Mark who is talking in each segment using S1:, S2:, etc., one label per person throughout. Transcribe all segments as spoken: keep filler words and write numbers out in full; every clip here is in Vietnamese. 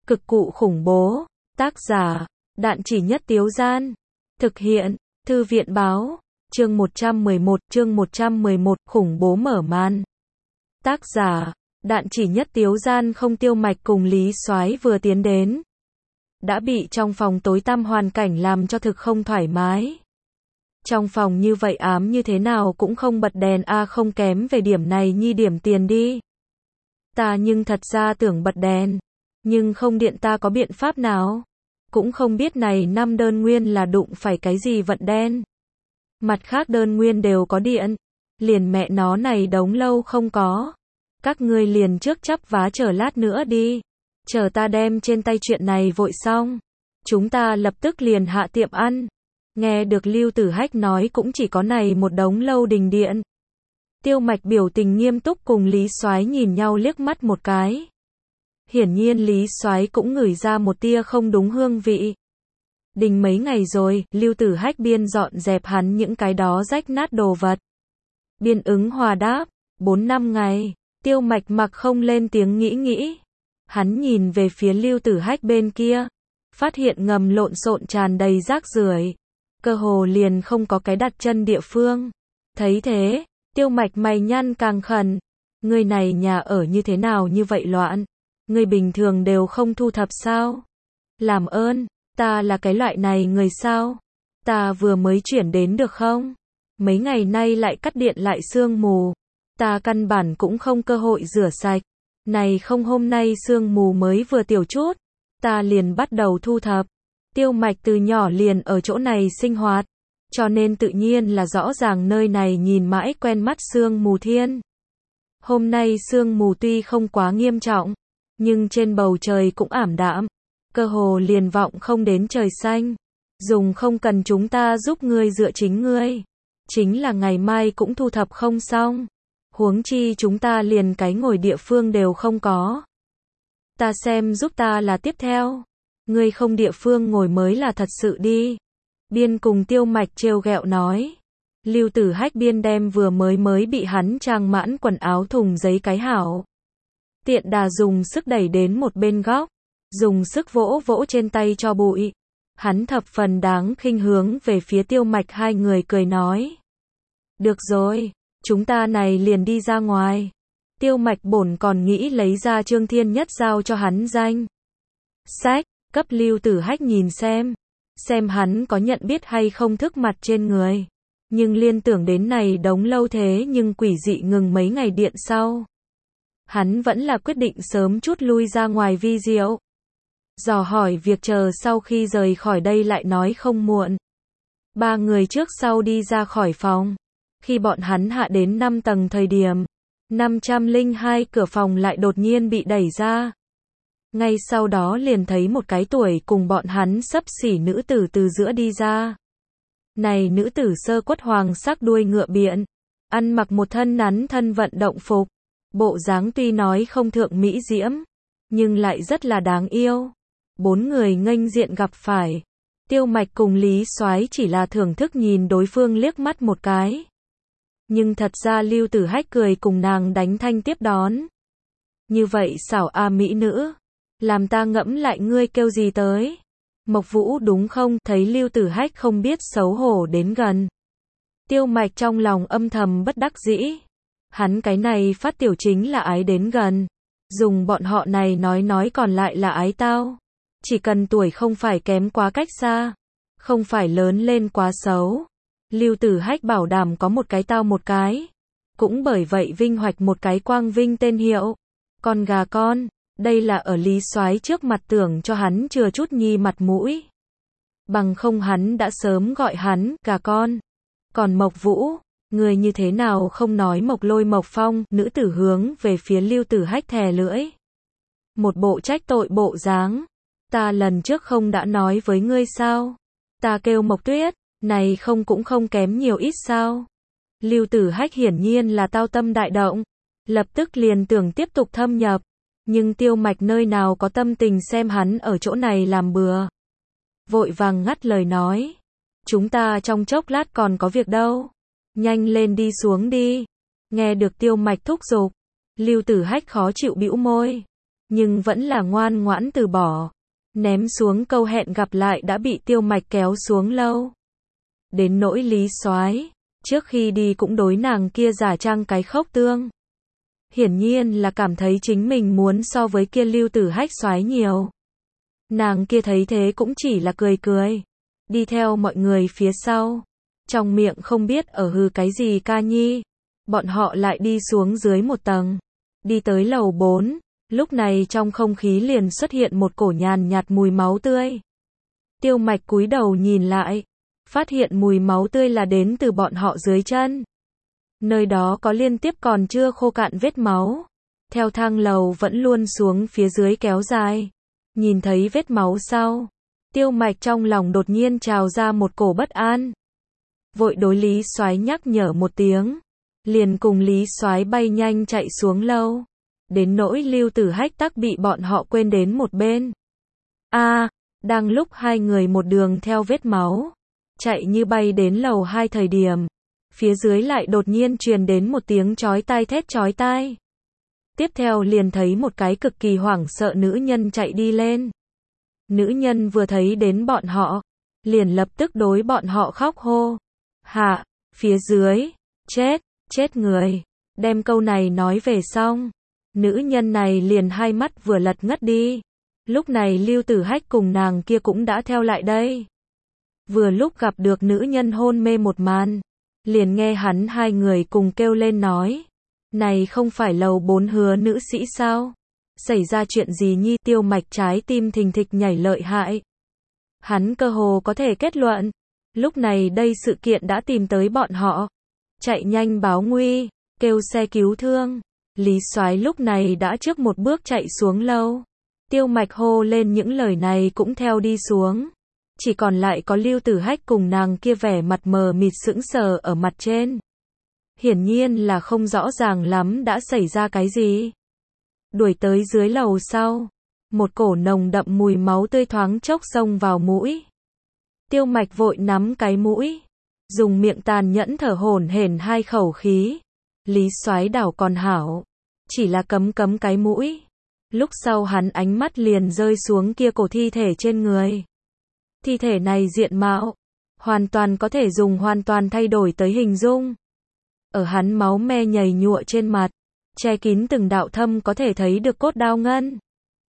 S1: Cực cụ khủng bố. Tác giả, Đạn Chỉ Nhất Tiếu Gian. Thực hiện, Thư viện Báo. Chương một trăm mười một, chương một trăm mười một, khủng bố mở màn. Tác giả, Đạn Chỉ Nhất Tiếu Gian. Không Tiêu Mạch cùng Lý Soái vừa tiến đến, đã bị trong phòng tối tăm hoàn cảnh làm cho thực không thoải mái. Trong phòng như vậy ám như thế nào cũng không bật đèn a à, không kém về điểm này nhi điểm tiền đi. Ta nhưng thật ra tưởng bật đèn, nhưng không điện ta có biện pháp nào. Cũng không biết này năm đơn nguyên là đụng phải cái gì vận đen. Mặt khác đơn nguyên đều có điện, liền mẹ nó này đống lâu không có. Các ngươi liền trước chắp vá chờ lát nữa đi. Chờ ta đem trên tay chuyện này vội xong, chúng ta lập tức liền hạ tiệm ăn. Nghe được Lưu Tử Hách nói cũng chỉ có này một đống lâu đình điện. Tiêu Mạch biểu tình nghiêm túc cùng Lý Soái nhìn nhau liếc mắt một cái. Hiển nhiên Lý Soái cũng ngửi ra một tia không đúng hương vị. Đình mấy ngày rồi, Lưu Tử Hách biên dọn dẹp hắn những cái đó rách nát đồ vật. Biên ứng hòa đáp, bốn năm ngày. Tiêu Mạch mặc không lên tiếng nghĩ nghĩ. Hắn nhìn về phía Lưu Tử Hách bên kia, phát hiện ngầm lộn xộn tràn đầy rác rưởi, cơ hồ liền không có cái đặt chân địa phương. Thấy thế, Tiêu Mạch mày nhăn càng khẩn. Người này nhà ở như thế nào như vậy loạn? Người bình thường đều không thu thập sao? Làm ơn, ta là cái loại này người sao? Ta vừa mới chuyển đến được không? Mấy ngày nay lại cắt điện lại sương mù. Ta căn bản cũng không cơ hội rửa sạch. Này không hôm nay sương mù mới vừa tiểu chút, ta liền bắt đầu thu thập. Tiêu Mạch từ nhỏ liền ở chỗ này sinh hoạt, cho nên tự nhiên là rõ ràng nơi này nhìn mãi quen mắt sương mù thiên. Hôm nay sương mù tuy không quá nghiêm trọng, nhưng trên bầu trời cũng ảm đạm, cơ hồ liền vọng không đến trời xanh. Dùng không cần chúng ta giúp ngươi dựa chính ngươi. Chính là ngày mai cũng thu thập không xong. Huống chi chúng ta liền cái ngồi địa phương đều không có. Ta xem giúp ta là tiếp theo. Ngươi không địa phương ngồi mới là thật sự đi. Biên cùng Tiêu Mạch trêu ghẹo nói. Lưu Tử Hách biên đem vừa mới mới bị hắn trang mãn quần áo thùng giấy cái hảo. Tiện đà dùng sức đẩy đến một bên góc. Dùng sức vỗ vỗ trên tay cho bụi. Hắn thập phần đáng khinh hướng về phía Tiêu Mạch hai người cười nói. Được rồi. Chúng ta này liền đi ra ngoài. Tiêu Mạch bổn còn nghĩ lấy ra Trương Thiên Nhất giao cho hắn danh sách, cấp Lưu Tử Hách nhìn xem. Xem hắn có nhận biết hay không thức mặt trên người. Nhưng liên tưởng đến này đống lâu thế nhưng quỷ dị ngừng mấy ngày điện sau. Hắn vẫn là quyết định sớm chút lui ra ngoài vi diệu. Dò hỏi việc chờ sau khi rời khỏi đây lại nói không muộn. Ba người trước sau đi ra khỏi phòng. Khi bọn hắn hạ đến năm tầng thời điểm, năm trăm lẻ hai cửa phòng lại đột nhiên bị đẩy ra. Ngay sau đó liền thấy một cái tuổi cùng bọn hắn xấp xỉ nữ tử từ giữa đi ra. Này nữ tử sơ quất hoàng sắc đuôi ngựa biện, ăn mặc một thân nắn thân vận động phục. Bộ dáng tuy nói không thượng mỹ diễm, nhưng lại rất là đáng yêu. Bốn người nghênh diện gặp phải. Tiêu Mạch cùng Lý Soái chỉ là thưởng thức nhìn đối phương liếc mắt một cái. Nhưng thật ra Lưu Tử Hách cười cùng nàng đánh thanh tiếp đón. Như vậy xảo a mỹ nữ. Làm ta ngẫm lại ngươi kêu gì tới. Mộc Vũ đúng không? Thấy Lưu Tử Hách không biết xấu hổ đến gần. Tiêu Mạch trong lòng âm thầm bất đắc dĩ. Hắn cái này phát tiểu chính là ái đến gần. Dùng bọn họ này nói nói còn lại là ái tao. Chỉ cần tuổi không phải kém quá cách xa. Không phải lớn lên quá xấu. Lưu Tử Hách bảo đảm có một cái tao một cái. Cũng bởi vậy vinh hoạch một cái quang vinh tên hiệu. Con gà con, đây là ở Lý Soái trước mặt tưởng cho hắn chừa chút nhi mặt mũi. Bằng không hắn đã sớm gọi hắn gà con. Còn Mộc Vũ, người như thế nào không nói Mộc Lôi Mộc Phong, nữ tử hướng về phía Lưu Tử Hách thè lưỡi. Một bộ trách tội bộ dáng. Ta lần trước không đã nói với ngươi sao? Ta kêu Mộc Tuyết. Này không cũng không kém nhiều ít sao. Lưu Tử Hách hiển nhiên là tao tâm đại động. Lập tức liền tưởng tiếp tục thâm nhập. Nhưng Tiêu Mạch nơi nào có tâm tình xem hắn ở chỗ này làm bừa. Vội vàng ngắt lời nói. Chúng ta trong chốc lát còn có việc đâu. Nhanh lên đi xuống đi. Nghe được Tiêu Mạch thúc giục. Lưu Tử Hách khó chịu bĩu môi. nhưng vẫn là ngoan ngoãn từ bỏ. Ném xuống câu hẹn gặp lại đã bị Tiêu Mạch kéo xuống lâu. Đến nỗi Lý Soái, trước khi đi cũng đối nàng kia giả trang cái khốc tương. Hiển nhiên là cảm thấy chính mình muốn so với kia Lưu Tử Hách soái nhiều. Nàng kia thấy thế cũng chỉ là cười cười, đi theo mọi người phía sau, trong miệng không biết ở hừ cái gì ca nhi. Bọn họ lại đi xuống dưới một tầng, đi tới lầu bốn, lúc này trong không khí liền xuất hiện một cổ nhàn nhạt mùi máu tươi. Tiêu Mạch cúi đầu nhìn lại, phát hiện mùi máu tươi là đến từ bọn họ dưới chân. Nơi đó có liên tiếp còn chưa khô cạn vết máu, theo thang lầu vẫn luôn xuống phía dưới kéo dài. Nhìn thấy vết máu sau, Tiêu Mạch trong lòng đột nhiên trào ra một cổ bất an. Vội đối Lý Soái nhắc nhở một tiếng, liền cùng Lý Soái bay nhanh chạy xuống lâu. Đến nỗi Lưu Tử Hách tắc bị bọn họ quên đến một bên. A, à, đang lúc hai người một đường theo vết máu, chạy như bay đến lầu hai thời điểm, phía dưới lại đột nhiên truyền đến một tiếng chói tai thét chói tai. Tiếp theo liền thấy một cái cực kỳ hoảng sợ nữ nhân chạy đi lên. Nữ nhân vừa thấy đến bọn họ, liền lập tức đối bọn họ khóc hô. Hạ, phía dưới, chết, chết người. Đem câu này nói về xong, nữ nhân này liền hai mắt vừa lật ngất đi. Lúc này Lưu Tử Hách cùng nàng kia cũng đã theo lại đây. Vừa lúc gặp được nữ nhân hôn mê một màn, liền nghe hắn hai người cùng kêu lên nói. Này không phải lầu bốn Hứa nữ sĩ sao? Xảy ra chuyện gì nhi? Tiêu Mạch trái tim thình thịch nhảy lợi hại. Hắn cơ hồ có thể kết luận, lúc này đây sự kiện đã tìm tới bọn họ. Chạy nhanh báo nguy, kêu xe cứu thương. Lý Soái lúc này đã trước một bước chạy xuống lâu. Tiêu Mạch hô lên những lời này cũng theo đi xuống. Chỉ còn lại có Lưu Tử Hách cùng nàng kia vẻ mặt mờ mịt sững sờ ở mặt trên. Hiển nhiên là không rõ ràng lắm đã xảy ra cái gì. Đuổi tới dưới lầu sau, một cổ nồng đậm mùi máu tươi thoáng chốc xông vào mũi. Tiêu Mạch vội nắm cái mũi, dùng miệng tàn nhẫn thở hổn hển hai khẩu khí. Lý Soái đảo còn hảo, chỉ là cấm cấm cái mũi. Lúc sau hắn ánh mắt liền rơi xuống kia cổ thi thể trên người. Thi thể này diện mạo, hoàn toàn có thể dùng hoàn toàn thay đổi tới hình dung. Ở hắn máu me nhầy nhụa trên mặt, che kín từng đạo thâm có thể thấy được cốt đao ngân.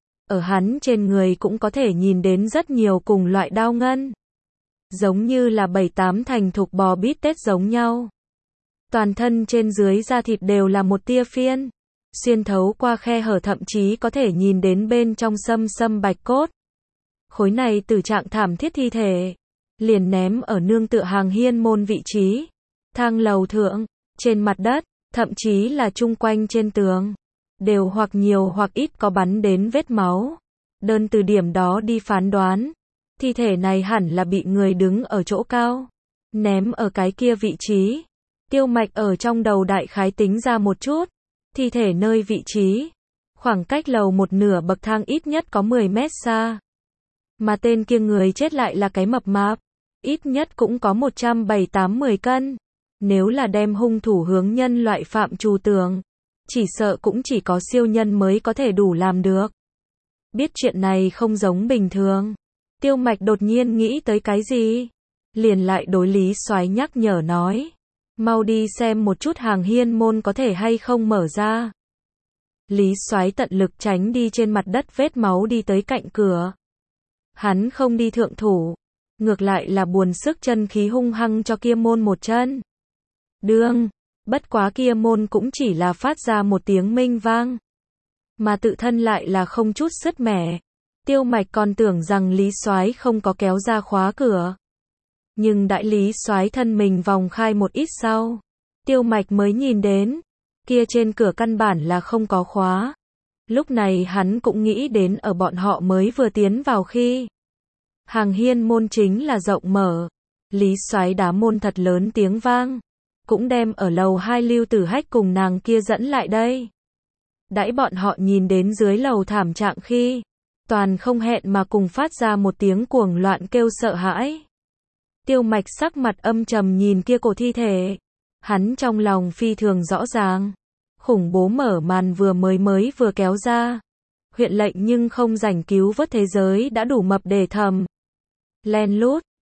S1: Ở hắn trên người cũng có thể nhìn đến rất nhiều cùng loại đao ngân. Giống như là bảy tám thành thục bò bít tết giống nhau. Toàn thân trên dưới da thịt đều là một tia phiên. Xuyên thấu qua khe hở thậm chí có thể nhìn đến bên trong sâm sâm bạch cốt. Khối này từ trạng thảm thiết thi thể, liền ném ở nương tựa hàng hiên môn vị trí. Thang lầu thượng, trên mặt đất, thậm chí là chung quanh trên tường, đều hoặc nhiều hoặc ít có bắn đến vết máu. Đơn từ điểm đó đi phán đoán, thi thể này hẳn là bị người đứng ở chỗ cao, ném ở cái kia vị trí. Tiêu Mạch ở trong đầu đại khái tính ra một chút, thi thể nơi vị trí, khoảng cách lầu một nửa bậc thang ít nhất có mười mét xa. Mà tên kia người chết lại là cái mập mạp, ít nhất cũng có một trăm bảy tám mười cân. Nếu là đem hung thủ hướng nhân loại phạm trù tường, chỉ sợ cũng chỉ có siêu nhân mới có thể đủ làm được. Biết chuyện này không giống bình thường, Tiêu Mạch đột nhiên nghĩ tới cái gì, liền lại đối Lý Soái nhắc nhở nói, mau đi xem một chút hàng hiên môn có thể hay không mở ra. Lý Soái tận lực tránh đi trên mặt đất vết máu đi tới cạnh cửa. Hắn không đi thượng thủ, ngược lại là buồn sức chân khí hung hăng cho kia môn một chân. Đương, bất quá kia môn cũng chỉ là phát ra một tiếng minh vang, mà tự thân lại là không chút sứt mẻ. Tiêu Mạch còn tưởng rằng Lý Soái không có kéo ra khóa cửa. Nhưng đại Lý Soái thân mình vòng khai một ít sau, Tiêu Mạch mới nhìn đến, kia trên cửa căn bản là không có khóa. Lúc này hắn cũng nghĩ đến ở bọn họ mới vừa tiến vào khi. Hàng hiên môn chính là rộng mở, Lý Soái đá môn thật lớn tiếng vang, cũng đem ở lầu hai Lưu Tử Hách cùng nàng kia dẫn lại đây. Đãi bọn họ nhìn đến dưới lầu thảm trạng khi, toàn không hẹn mà cùng phát ra một tiếng cuồng loạn kêu sợ hãi. Tiêu Mạch sắc mặt âm trầm nhìn kia cổ thi thể, hắn trong lòng phi thường rõ ràng, khủng bố mở màn vừa mới mới vừa kéo ra. huyện lệnh nhưng không rảnh cứu vớt thế giới đã đủ mập để thầm. Len lút,